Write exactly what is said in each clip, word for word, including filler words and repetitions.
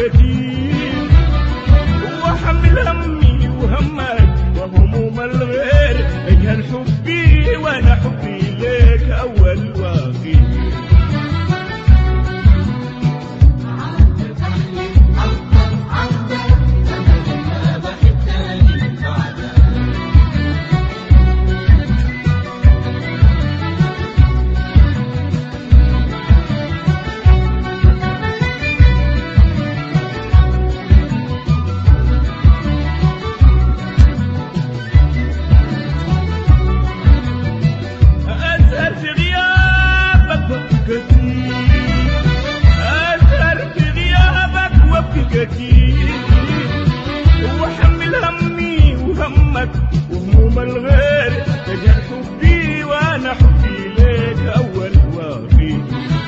كتير وحمل همي وهمك وهموم الغير اجهل حبي وانا حبي ليك اول واخير. وحمل همي وهمك وهموم الغير تجهل حبي وانا حبي ليك اول واخير.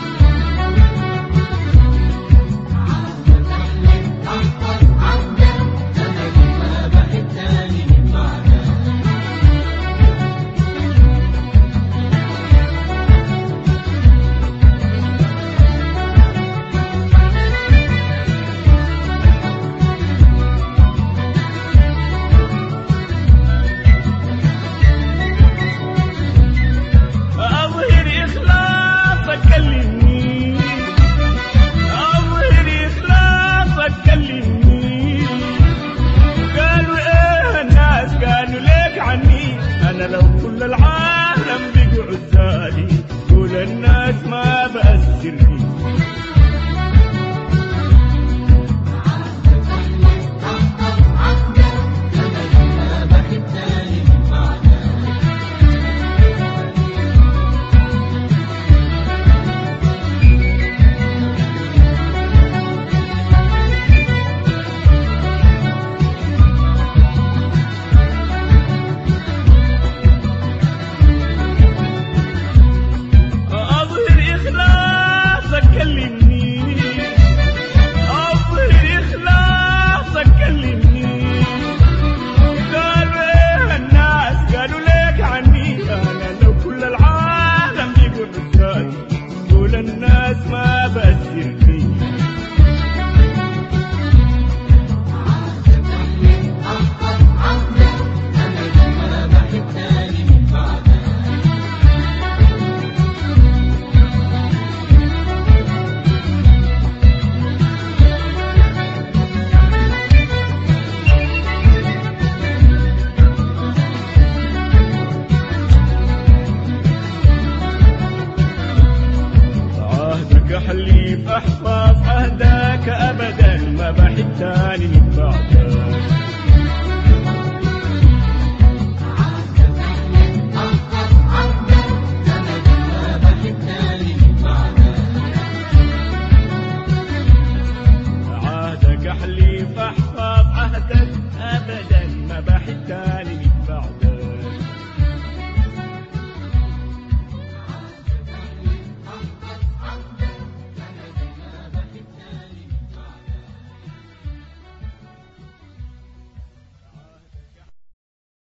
أنا لو كل العالم بقوا عزالي قول الناس ما بأثر فيه. الناس ما بأثر فيه. حليف احفظ عهدك ابدا ما بحب تاني من بعدك. عهدك حليف احفظ عهدك ابدا ما بحب تاني من بعدك.